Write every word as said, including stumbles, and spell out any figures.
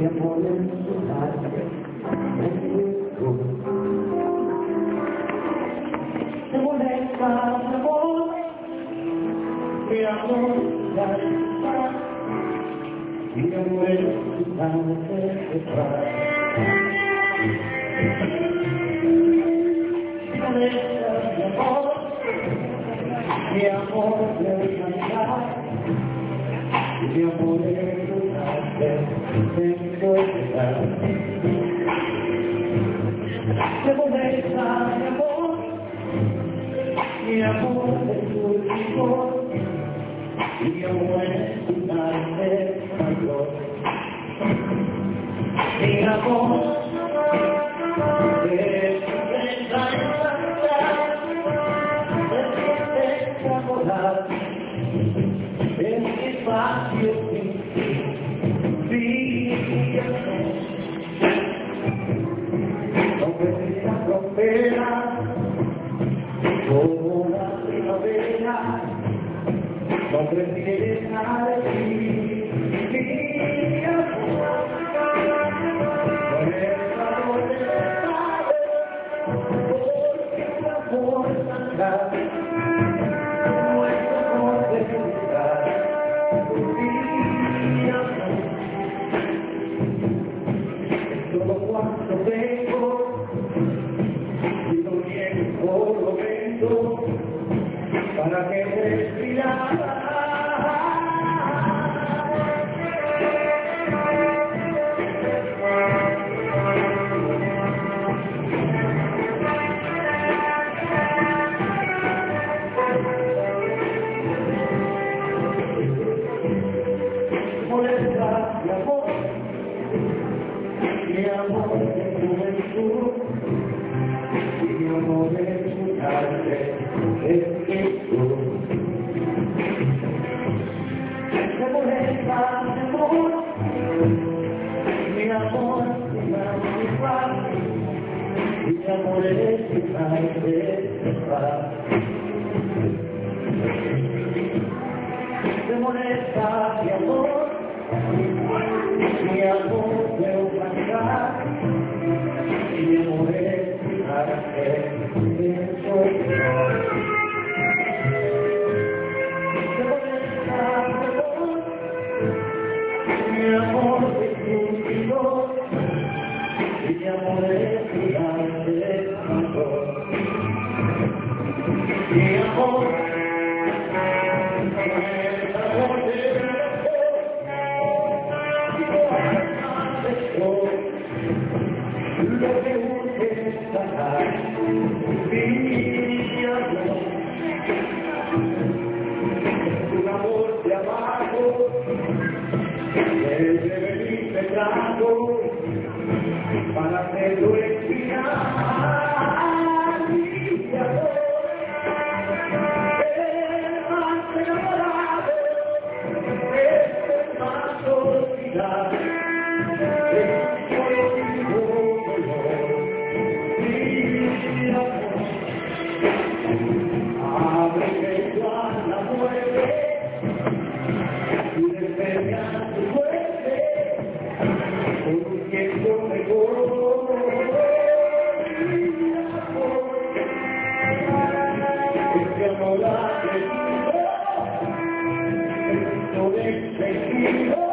amor en su arte, se molesta mi amor, mi amor la está, mi amor en su arte se trae. Se molesta mi amor, mi amor de cantar, mi amor en su arte se encuentra. Se molesta mi amor, mi amor de tu hijo, mi amor en su arte mayor. Mi amor de tu prensa de tu volar en espacio sin fin. Sobre la frontera como la primavera, donde tienes a decir mi amor, con esta voluntad, porque tu amor saldrá, nuestro amor de felicidad, mi amor, es todo cuanto tengo, y lo niego, lo vendo, para que respirar. Molesta mi amor, mi amor de juventud, mi amor de su arte es Jesús. Me molesta mi amor, mi amor mi amor, mi amor es su arte es paz. Me molesta mi amor, mi amor de humanidad, mi amor es mi arte, soy yo. Me molesta mi amor, mi amor de tu hijo, mi amor es mi arte, mi amor. Lo que busque es sacar mi amor, un amor de abajo, desde venir pecado, para hacerlo expirar mi amor, el más enamorado, el más olvidado. Hola,